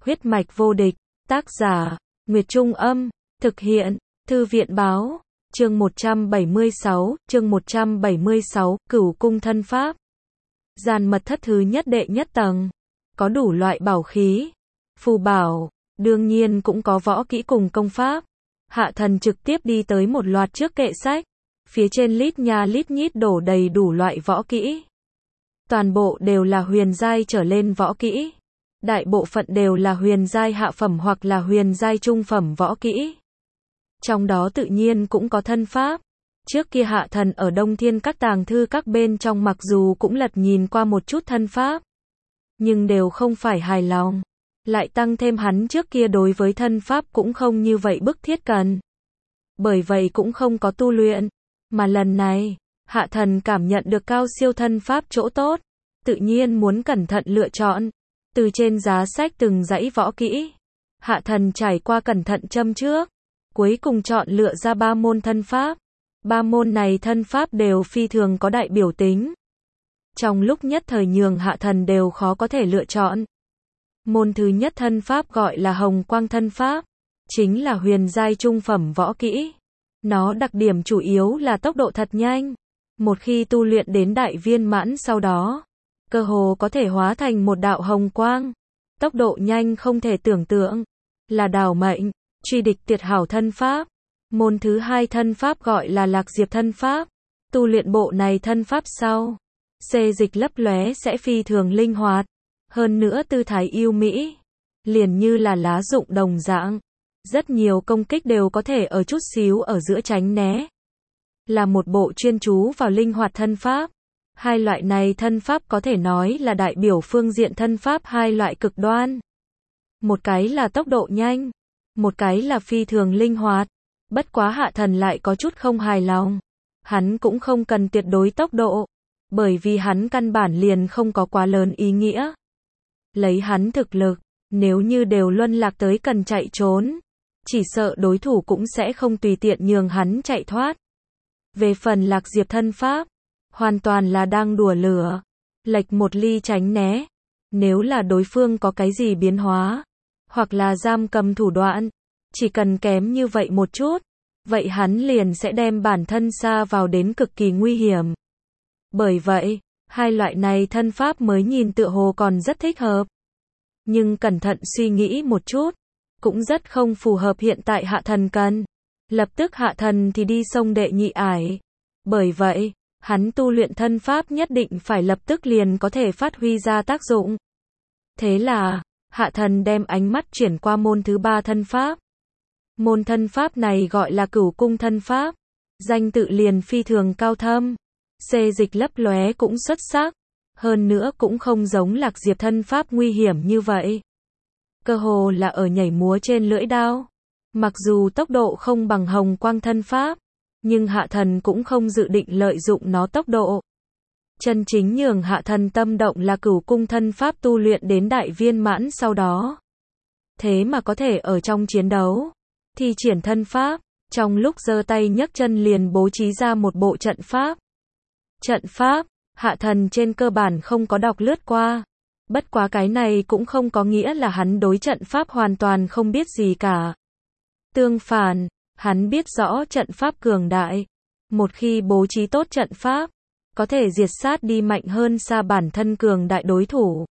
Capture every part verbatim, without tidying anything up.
Huyết mạch vô địch, tác giả, Nguyệt Trung Âm, thực hiện, Thư viện Báo, chương một trăm bảy mươi sáu, chương một trăm bảy mươi sáu, Cửu cung thân pháp. Gian mật thất thứ nhất đệ nhất tầng, có đủ loại bảo khí, phù bảo, đương nhiên cũng có võ kỹ cùng công pháp. Hạ Thần trực tiếp đi tới một loạt trước kệ sách, phía trên lít nha lít nhít đổ đầy đủ loại võ kỹ. Toàn bộ đều là huyền giai trở lên võ kỹ. Đại bộ phận đều là huyền giai hạ phẩm hoặc là huyền giai trung phẩm võ kỹ. Trong đó tự nhiên cũng có thân pháp. Trước kia Hạ Thần ở Đông Thiên các tàng thư các bên trong mặc dù cũng lật nhìn qua một chút thân pháp, nhưng đều không phải hài lòng. Lại tăng thêm hắn trước kia đối với thân pháp cũng không như vậy bức thiết cần. Bởi vậy cũng không có tu luyện. Mà lần này, Hạ Thần cảm nhận được cao siêu thân pháp chỗ tốt. Tự nhiên muốn cẩn thận lựa chọn. Từ trên giá sách từng dãy võ kỹ, Hạ Thần trải qua cẩn thận châm trước. Cuối cùng chọn lựa ra ba môn thân pháp. Ba môn này thân pháp đều phi thường có đại biểu tính. Trong lúc nhất thời nhường Hạ Thần đều khó có thể lựa chọn. Môn thứ nhất thân pháp gọi là Hồng Quang thân pháp, chính là huyền giai trung phẩm võ kỹ. Nó đặc điểm chủ yếu là tốc độ thật nhanh. Một khi tu luyện đến đại viên mãn sau đó, cơ hồ có thể hóa thành một đạo hồng quang. Tốc độ nhanh không thể tưởng tượng, là đảo mệnh, truy địch tuyệt hảo thân pháp. Môn thứ hai thân pháp gọi là Lạc Diệp thân pháp. Tu luyện bộ này thân pháp sau, xê dịch lấp lóe sẽ phi thường linh hoạt. Hơn nữa tư thái yêu mỹ, liền như là lá rụng đồng dạng. Rất nhiều công kích đều có thể ở chút xíu ở giữa tránh né. Là một bộ chuyên chú vào linh hoạt thân pháp. Hai loại này thân pháp có thể nói là đại biểu phương diện thân pháp hai loại cực đoan. Một cái là tốc độ nhanh, một cái là phi thường linh hoạt. Bất quá Hạ Thần lại có chút không hài lòng. Hắn cũng không cần tuyệt đối tốc độ, bởi vì hắn căn bản liền không có quá lớn ý nghĩa. Lấy hắn thực lực, nếu như đều luân lạc tới cần chạy trốn, chỉ sợ đối thủ cũng sẽ không tùy tiện nhường hắn chạy thoát. Về phần Lạc Diệp thân pháp, hoàn toàn là đang đùa lửa, lệch một ly tránh né. Nếu là đối phương có cái gì biến hóa, hoặc là giam cầm thủ đoạn, chỉ cần kém như vậy một chút, vậy hắn liền sẽ đem bản thân sa vào đến cực kỳ nguy hiểm. Bởi vậy, hai loại này thân pháp mới nhìn tựa hồ còn rất thích hợp. Nhưng cẩn thận suy nghĩ một chút, cũng rất không phù hợp hiện tại Hạ Thần cần. Lập tức Hạ Thần thì đi sông đệ nhị ải. Bởi vậy, hắn tu luyện thân pháp nhất định phải lập tức liền có thể phát huy ra tác dụng. Thế là, Hạ Thần đem ánh mắt chuyển qua môn thứ ba thân pháp. Môn thân pháp này gọi là Cửu cung thân pháp. Danh tự liền phi thường cao thâm. Xê dịch lấp lóe cũng xuất sắc. Hơn nữa cũng không giống Lạc Diệp thân pháp nguy hiểm như vậy. Cơ hồ là ở nhảy múa trên lưỡi đao. Mặc dù tốc độ không bằng Hồng Quang thân pháp, nhưng Hạ Thần cũng không dự định lợi dụng nó tốc độ. Chân chính nhường Hạ Thần tâm động là Cửu cung thân pháp tu luyện đến đại viên mãn sau đó. Thế mà có thể ở trong chiến đấu, thi triển thân pháp, trong lúc giơ tay nhấc chân liền bố trí ra một bộ trận pháp. Trận pháp, Hạ Thần trên cơ bản không có đọc lướt qua. Bất quá cái này cũng không có nghĩa là hắn đối trận pháp hoàn toàn không biết gì cả. Tương phản, hắn biết rõ trận pháp cường đại. Một khi bố trí tốt trận pháp, có thể diệt sát đi mạnh hơn xa bản thân cường đại đối thủ.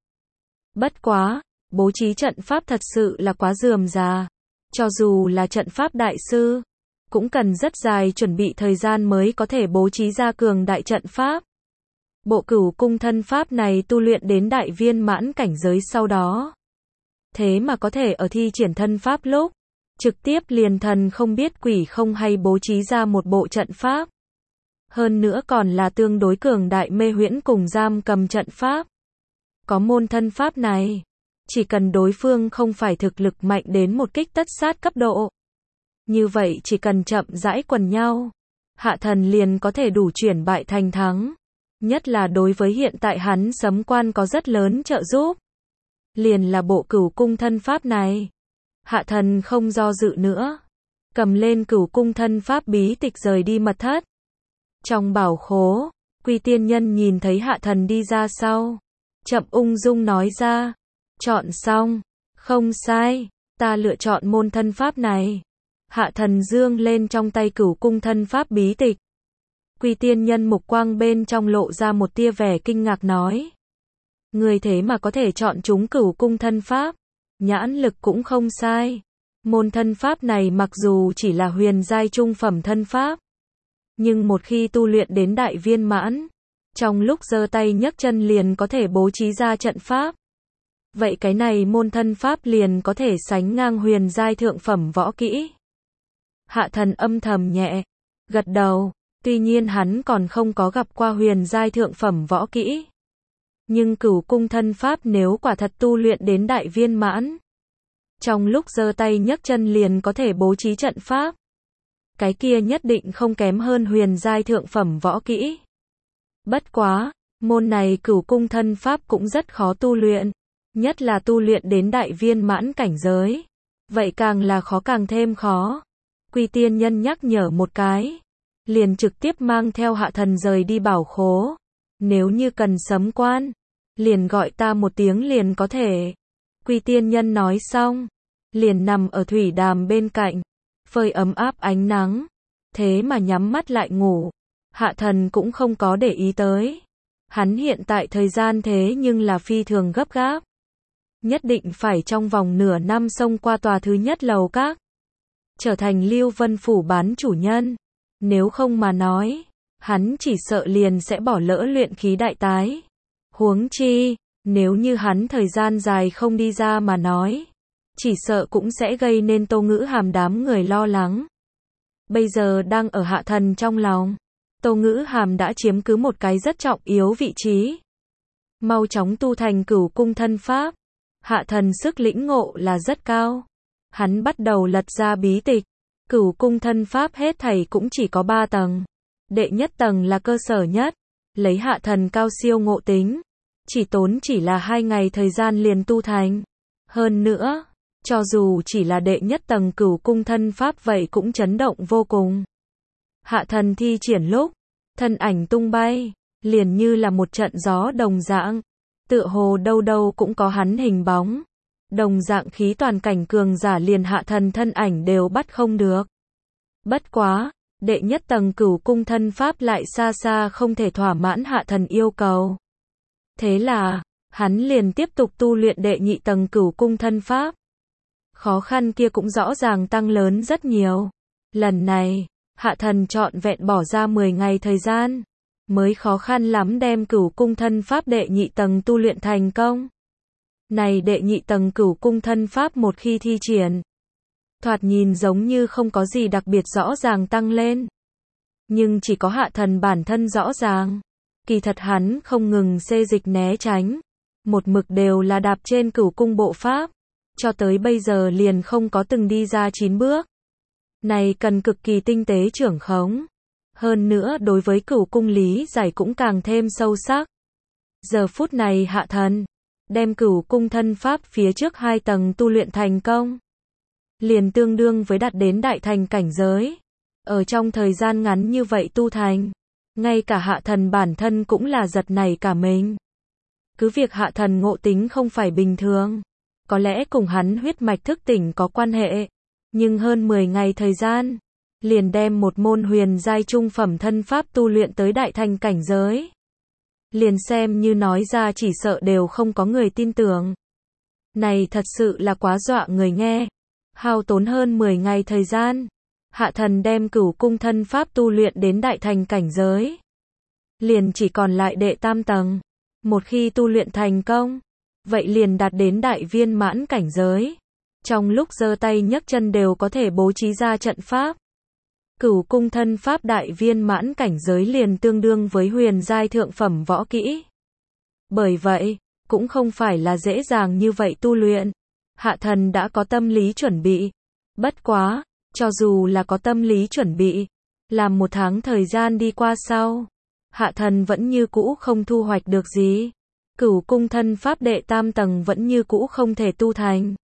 Bất quá, bố trí trận pháp thật sự là quá rườm rà. Cho dù là trận pháp đại sư, cũng cần rất dài chuẩn bị thời gian mới có thể bố trí ra cường đại trận pháp. Bộ Cửu cung thân pháp này tu luyện đến đại viên mãn cảnh giới sau đó. Thế mà có thể ở thi triển thân pháp lúc, trực tiếp liền thần không biết quỷ không hay bố trí ra một bộ trận pháp. Hơn nữa còn là tương đối cường đại mê huyễn cùng giam cầm trận pháp. Có môn thân pháp này, chỉ cần đối phương không phải thực lực mạnh đến một kích tất sát cấp độ. Như vậy chỉ cần chậm rãi quần nhau, Hạ Thần liền có thể đủ chuyển bại thành thắng. Nhất là đối với hiện tại hắn sấm quan có rất lớn trợ giúp. Liền là bộ Cửu cung thân pháp này. Hạ Thần không do dự nữa, cầm lên Cửu cung thân pháp bí tịch rời đi mật thất. Trong bảo khố, Quy tiên nhân nhìn thấy Hạ Thần đi ra sau, chậm ung dung nói ra, chọn xong, Không sai, ta lựa chọn môn thân pháp này. Hạ Thần dương lên trong tay Cửu Cung thân pháp bí tịch. Quy Tiên Nhân mục quang bên trong lộ ra một tia vẻ kinh ngạc nói. Người thế mà có thể chọn chúng Cửu Cung thân pháp. Nhãn lực cũng không sai. Môn thân pháp này mặc dù chỉ là huyền giai trung phẩm thân pháp, nhưng một khi tu luyện đến đại viên mãn, trong lúc giơ tay nhấc chân liền có thể bố trí ra trận pháp. Vậy cái này môn thân pháp liền có thể sánh ngang huyền giai thượng phẩm võ kỹ. Hạ Thần âm thầm nhẹ gật đầu, tuy nhiên hắn còn không có gặp qua huyền giai thượng phẩm võ kỹ. Nhưng Cửu Cung thân pháp nếu quả thật tu luyện đến đại viên mãn, trong lúc giơ tay nhấc chân liền có thể bố trí trận pháp, cái kia nhất định không kém hơn huyền giai thượng phẩm võ kỹ. Bất quá, môn này Cửu Cung thân pháp cũng rất khó tu luyện, nhất là tu luyện đến đại viên mãn cảnh giới. Vậy càng là khó càng thêm khó. Quy Tiên Nhân nhắc nhở một cái, liền trực tiếp mang theo Hạ Thần rời đi bảo khố. Nếu như cần sấm quan, liền gọi ta một tiếng liền có thể. Quy Tiên Nhân nói xong, liền nằm ở thủy đàm bên cạnh, phơi ấm áp ánh nắng, thế mà nhắm mắt lại ngủ. Hạ Thần cũng không có để ý tới. Hắn hiện tại thời gian thế nhưng là phi thường gấp gáp. Nhất định phải trong vòng nửa năm xông qua tòa thứ nhất lầu các, trở thành Lưu Vân Phủ bán chủ nhân. Nếu không mà nói, hắn chỉ sợ liền sẽ bỏ lỡ luyện khí đại tái. Huống chi, nếu như hắn thời gian dài không đi ra mà nói, chỉ sợ cũng sẽ gây nên Tô Ngữ Hàm đám người lo lắng. Bây giờ đang ở Hạ Thần trong lòng, Tô Ngữ Hàm đã chiếm cứ một cái rất trọng yếu vị trí. Mau chóng tu thành Cửu Cung thân pháp. Hạ Thần sức lĩnh ngộ là rất cao. Hắn bắt đầu lật ra bí tịch. Cửu Cung thân pháp hết thảy cũng chỉ có ba tầng. Đệ nhất tầng là cơ sở nhất. Lấy Hạ Thần cao siêu ngộ tính, chỉ tốn chỉ là hai ngày thời gian liền tu thành. Hơn nữa, cho dù chỉ là đệ nhất tầng Cửu Cung thân pháp vậy cũng chấn động vô cùng. Hạ Thần thi triển lúc, thân ảnh tung bay, liền như là một trận gió đồng dạng. Tựa hồ đâu đâu cũng có hắn hình bóng. Đồng dạng khí toàn cảnh cường giả liền Hạ Thần thân ảnh đều bắt không được. Bất quá, đệ nhất tầng Cửu Cung thân pháp lại xa xa không thể thỏa mãn Hạ Thần yêu cầu. Thế là, hắn liền tiếp tục tu luyện đệ nhị tầng Cửu Cung thân pháp. Khó khăn kia cũng rõ ràng tăng lớn rất nhiều. Lần này, Hạ Thần trọn vẹn bỏ ra mười ngày thời gian, mới khó khăn lắm đem Cửu Cung thân pháp đệ nhị tầng tu luyện thành công. Này đệ nhị tầng Cửu Cung thân pháp một khi thi triển, thoạt nhìn giống như không có gì đặc biệt rõ ràng tăng lên. Nhưng chỉ có Hạ Thần bản thân rõ ràng. Kỳ thật hắn không ngừng xê dịch né tránh, một mực đều là đạp trên Cửu Cung bộ pháp, cho tới bây giờ liền không có từng đi ra chín bước. Này cần cực kỳ tinh tế trưởng khống. Hơn nữa đối với Cửu Cung lý giải cũng càng thêm sâu sắc. Giờ phút này Hạ Thần đem Cửu Cung thân pháp phía trước hai tầng tu luyện thành công, liền tương đương với đạt đến đại thành cảnh giới. Ở trong thời gian ngắn như vậy tu thành, ngay cả Hạ Thần bản thân cũng là giật nảy cả mình. Cứ việc Hạ Thần ngộ tính không phải bình thường, có lẽ cùng hắn huyết mạch thức tỉnh có quan hệ, nhưng hơn mười ngày thời gian, liền đem một môn huyền giai trung phẩm thân pháp tu luyện tới đại thành cảnh giới. Liền xem như nói ra chỉ sợ đều không có người tin tưởng. Này thật sự là quá dọa người nghe. Hao tốn hơn mười ngày thời gian, Hạ Thần đem Cửu Cung thân pháp tu luyện đến đại thành cảnh giới. Liền chỉ còn lại đệ tam tầng. Một khi tu luyện thành công, vậy liền đạt đến đại viên mãn cảnh giới. Trong lúc giơ tay nhấc chân đều có thể bố trí ra trận pháp. Cửu Cung thân pháp đại viên mãn cảnh giới liền tương đương với huyền giai thượng phẩm võ kỹ. Bởi vậy, cũng không phải là dễ dàng như vậy tu luyện. Hạ Thần đã có tâm lý chuẩn bị. Bất quá, cho dù là có tâm lý chuẩn bị, làm một tháng thời gian đi qua sau, Hạ Thần vẫn như cũ không thu hoạch được gì. Cửu Cung thân pháp đệ tam tầng vẫn như cũ không thể tu thành.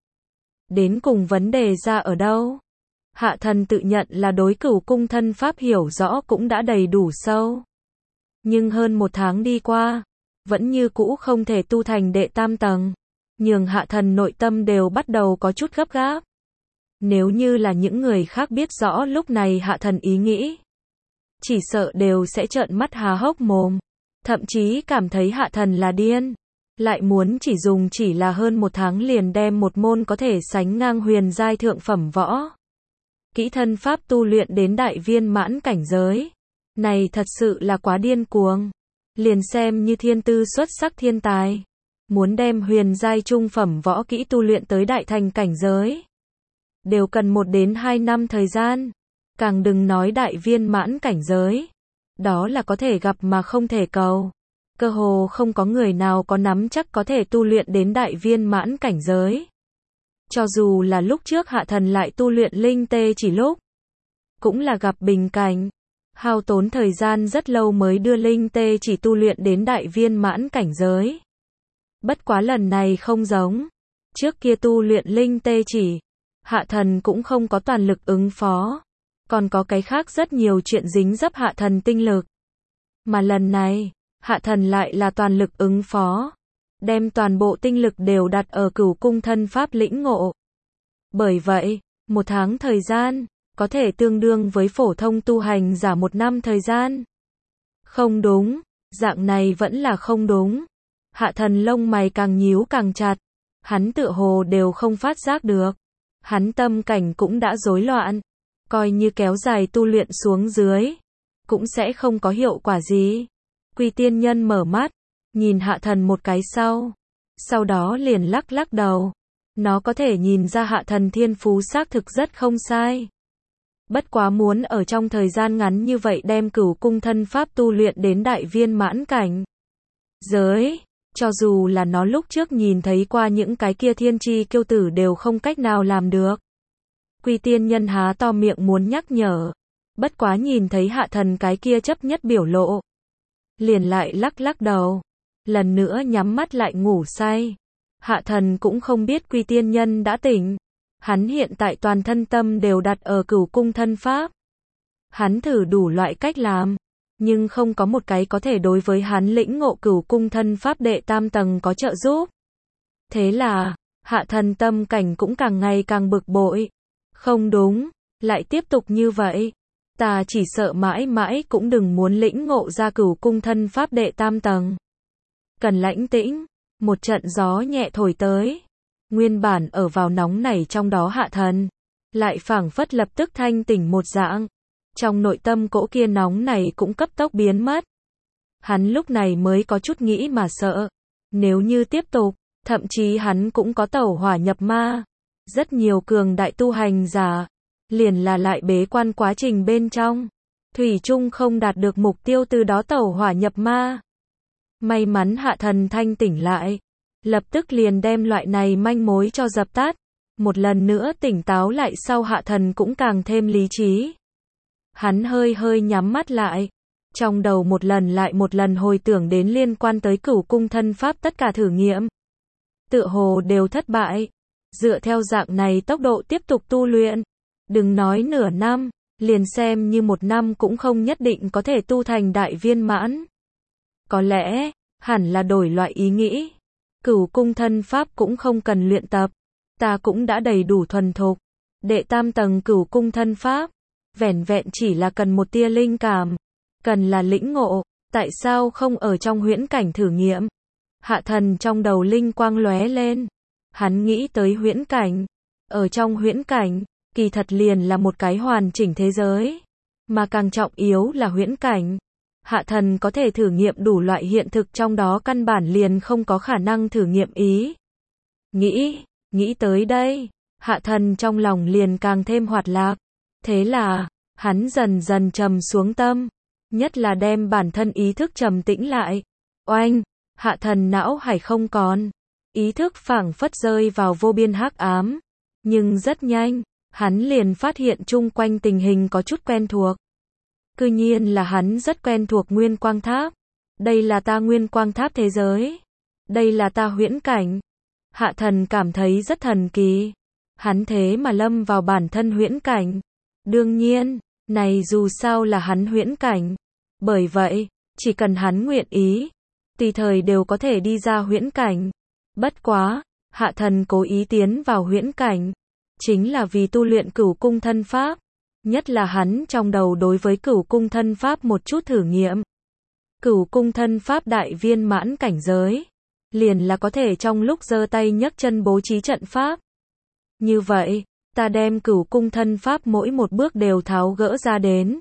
Đến cùng vấn đề ra ở đâu? Hạ Thần tự nhận là đối Cửu Cung thân pháp hiểu rõ cũng đã đầy đủ sâu. Nhưng hơn một tháng đi qua, vẫn như cũ không thể tu thành đệ tam tầng. nhường hạ thần nội tâm đều bắt đầu có chút gấp gáp. Nếu như là những người khác biết rõ lúc này hạ thần ý nghĩ, chỉ sợ đều sẽ trợn mắt há hốc mồm, thậm chí cảm thấy hạ thần là điên, lại muốn chỉ dùng chỉ là hơn một tháng liền đem một môn có thể sánh ngang huyền giai thượng phẩm võ kỹ thân pháp tu luyện đến đại viên mãn cảnh giới. Này thật sự là quá điên cuồng. Liền xem như thiên tư xuất sắc thiên tài, muốn đem huyền giai trung phẩm võ kỹ tu luyện tới đại thành cảnh giới, đều cần một đến hai năm thời gian. Càng đừng nói đại viên mãn cảnh giới. Đó là có thể gặp mà không thể cầu. Cơ hồ không có người nào có nắm chắc có thể tu luyện đến đại viên mãn cảnh giới. Cho dù là lúc trước hạ thần lại tu luyện linh tê chỉ lúc, cũng là gặp bình cảnh, hao tốn thời gian rất lâu mới đưa linh tê chỉ tu luyện đến đại viên mãn cảnh giới. Bất quá lần này không giống, trước kia tu luyện linh tê chỉ, hạ thần cũng không có toàn lực ứng phó, còn có cái khác rất nhiều chuyện dính dấp hạ thần tinh lực. Mà lần này, hạ thần lại là toàn lực ứng phó, đem toàn bộ tinh lực đều đặt ở cửu cung thân pháp lĩnh ngộ. Bởi vậy, một tháng thời gian, có thể tương đương với phổ thông tu hành giả một năm thời gian. Không đúng, dạng này vẫn là không đúng. Hạ thần lông mày càng nhíu càng chặt, hắn tựa hồ đều không phát giác được. Hắn tâm cảnh cũng đã rối loạn, coi như kéo dài tu luyện xuống dưới, cũng sẽ không có hiệu quả gì. Quy tiên nhân mở mắt, nhìn hạ thần một cái sau, sau đó liền lắc lắc đầu. Nó có thể nhìn ra hạ thần thiên phú xác thực rất không sai. Bất quá muốn ở trong thời gian ngắn như vậy đem cửu cung thân pháp tu luyện đến đại viên mãn cảnh giới, cho dù là nó lúc trước nhìn thấy qua những cái kia thiên chi kiêu tử đều không cách nào làm được. Quy tiên nhân há to miệng muốn nhắc nhở, bất quá nhìn thấy hạ thần cái kia chấp nhất biểu lộ, liền lại lắc lắc đầu, lần nữa nhắm mắt lại ngủ say. Hạ thần cũng không biết quy tiên nhân đã tỉnh. Hắn hiện tại toàn thân tâm đều đặt ở cửu cung thân pháp. Hắn thử đủ loại cách làm, nhưng không có một cái có thể đối với hắn lĩnh ngộ cửu cung thân pháp đệ tam tầng có trợ giúp. Thế là, hạ thần tâm cảnh cũng càng ngày càng bực bội. Không đúng, lại tiếp tục như vậy, ta chỉ sợ mãi mãi cũng đừng muốn lĩnh ngộ ra cửu cung thân pháp đệ tam tầng. Cần lãnh tĩnh, một trận gió nhẹ thổi tới. Nguyên bản ở vào nóng này trong đó hạ thần, lại phảng phất lập tức thanh tỉnh một dạng. Trong nội tâm cỗ kia nóng này cũng cấp tốc biến mất. Hắn lúc này mới có chút nghĩ mà sợ. Nếu như tiếp tục, thậm chí hắn cũng có tẩu hỏa nhập ma. Rất nhiều cường đại tu hành giả, liền là lại bế quan quá trình bên trong. Thủy chung không đạt được mục tiêu từ đó tẩu hỏa nhập ma. May mắn hạ thần thanh tỉnh lại. Lập tức liền đem loại này manh mối cho dập tắt. Một lần nữa tỉnh táo lại sau hạ thần cũng càng thêm lý trí. Hắn hơi hơi nhắm mắt lại. Trong đầu một lần lại một lần hồi tưởng đến liên quan tới cửu cung thân pháp tất cả thử nghiệm. Tựa hồ đều thất bại. Dựa theo dạng này tốc độ tiếp tục tu luyện. Đừng nói nửa năm, liền xem như một năm cũng không nhất định có thể tu thành đại viên mãn. Có lẽ, hẳn là đổi loại ý nghĩ. Cửu cung thân pháp cũng không cần luyện tập. Ta cũng đã đầy đủ thuần thục. Đệ tam tầng cửu cung thân pháp. Vẻn vẹn chỉ là cần một tia linh cảm. Cần là lĩnh ngộ. Tại sao không ở trong huyễn cảnh thử nghiệm? Hạ thần trong đầu linh quang lóe lên. Hắn nghĩ tới huyễn cảnh. Ở trong huyễn cảnh, kỳ thật liền là một cái hoàn chỉnh thế giới. Mà càng trọng yếu là huyễn cảnh. Hạ thần có thể thử nghiệm đủ loại hiện thực trong đó căn bản liền không có khả năng thử nghiệm ý. Nghĩ, nghĩ tới đây, hạ thần trong lòng liền càng thêm hoạt lạc. Thế là, hắn dần dần trầm xuống tâm, nhất là đem bản thân ý thức trầm tĩnh lại. Oanh, hạ thần não hải không còn. Ý thức phảng phất rơi vào vô biên hắc ám. Nhưng rất nhanh, hắn liền phát hiện chung quanh tình hình có chút quen thuộc. Cư nhiên là hắn rất quen thuộc Nguyên Quang Tháp. Đây là ta Nguyên Quang Tháp thế giới. Đây là ta huyễn cảnh. Hạ thần cảm thấy rất thần kỳ. Hắn thế mà lâm vào bản thân huyễn cảnh. Đương nhiên, này dù sao là hắn huyễn cảnh. Bởi vậy, chỉ cần hắn nguyện ý, tùy thời đều có thể đi ra huyễn cảnh. Bất quá, Hạ thần cố ý tiến vào huyễn cảnh, chính là vì tu luyện cửu cung thân pháp, nhất là hắn trong đầu đối với cửu cung thân pháp một chút thử nghiệm. Cửu cung thân pháp đại viên mãn cảnh giới, liền là có thể trong lúc giơ tay nhấc chân bố trí trận pháp. Như vậy, ta đem cửu cung thân pháp mỗi một bước đều tháo gỡ ra đến.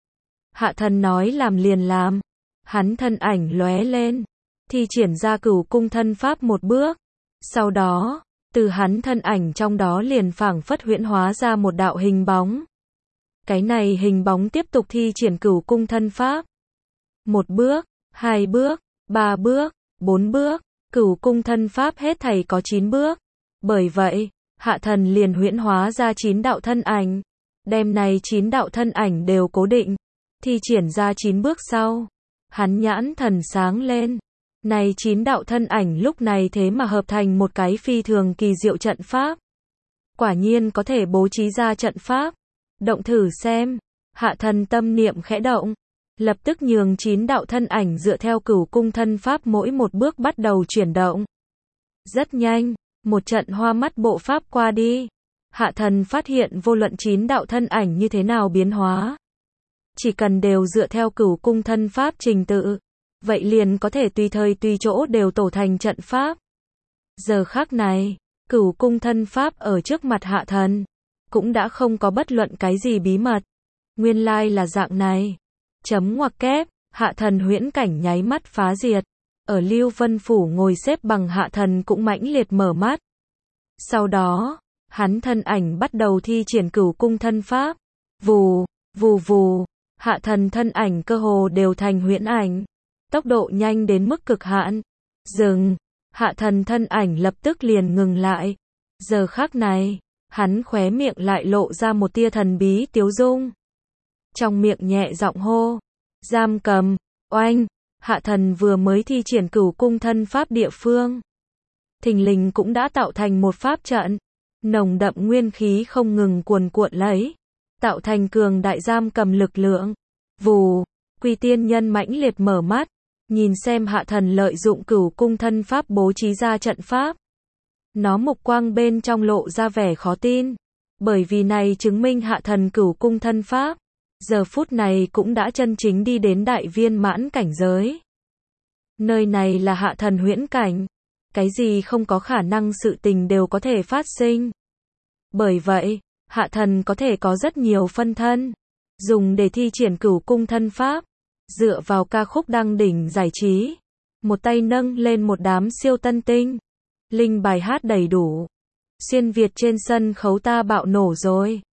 Hạ thần nói làm liền làm, hắn thân ảnh lóe lên, thi triển ra cửu cung thân pháp một bước. Sau đó, từ hắn thân ảnh trong đó liền phảng phất huyễn hóa ra một đạo hình bóng. Cái này hình bóng tiếp tục thi triển cửu cung thân pháp. Một bước, hai bước, ba bước, bốn bước, cửu cung thân pháp hết thảy có chín bước. Bởi vậy, hạ thần liền huyễn hóa ra chín đạo thân ảnh. Đem này chín đạo thân ảnh đều cố định, thi triển ra chín bước sau. Hắn nhãn thần sáng lên. Này chín đạo thân ảnh lúc này thế mà hợp thành một cái phi thường kỳ diệu trận pháp. Quả nhiên có thể bố trí ra trận pháp. Động thử xem. Hạ thần tâm niệm khẽ động. Lập tức nhường chín đạo thân ảnh dựa theo cửu cung thân pháp mỗi một bước bắt đầu chuyển động. Rất nhanh, một trận hoa mắt bộ pháp qua đi. Hạ thần phát hiện vô luận chín đạo thân ảnh như thế nào biến hóa. Chỉ cần đều dựa theo cửu cung thân pháp trình tự. Vậy liền có thể tùy thời tùy chỗ đều tổ thành trận pháp. Giờ khắc này, cửu cung thân pháp ở trước mặt hạ thần, cũng đã không có bất luận cái gì bí mật. Nguyên lai là dạng này. Chấm ngoặc kép, hạ thần huyễn cảnh nháy mắt phá diệt. Ở Lưu Vân Phủ ngồi xếp bằng hạ thần cũng mãnh liệt mở mắt. Sau đó, hắn thân ảnh bắt đầu thi triển cửu cung thân pháp. Vù, vù vù, hạ thần thân ảnh cơ hồ đều thành huyễn ảnh. Tốc độ nhanh đến mức cực hạn. Dừng, hạ thần thân ảnh lập tức liền ngừng lại. Giờ khắc này, hắn khóe miệng lại lộ ra một tia thần bí tiếu dung. Trong miệng nhẹ giọng hô, giam cầm, oanh, hạ thần vừa mới thi triển cửu cung thân pháp địa phương. Thình lình cũng đã tạo thành một pháp trận, nồng đậm nguyên khí không ngừng cuồn cuộn lấy, tạo thành cường đại giam cầm lực lượng. Vù, Quy tiên nhân mãnh liệt mở mắt, nhìn xem hạ thần lợi dụng cửu cung thân pháp bố trí ra trận pháp. Nó mục quang bên trong lộ ra vẻ khó tin, bởi vì này chứng minh hạ thần cửu cung thân pháp, giờ phút này cũng đã chân chính đi đến đại viên mãn cảnh giới. Nơi này là hạ thần huyễn cảnh, cái gì không có khả năng sự tình đều có thể phát sinh. Bởi vậy, hạ thần có thể có rất nhiều phân thân, dùng để thi triển cửu cung thân pháp, dựa vào ca khúc đăng đỉnh giải trí, một tay nâng lên một đám siêu tân tinh, linh bài hát đầy đủ, xuyên Việt trên sân khấu ta bạo nổ rồi.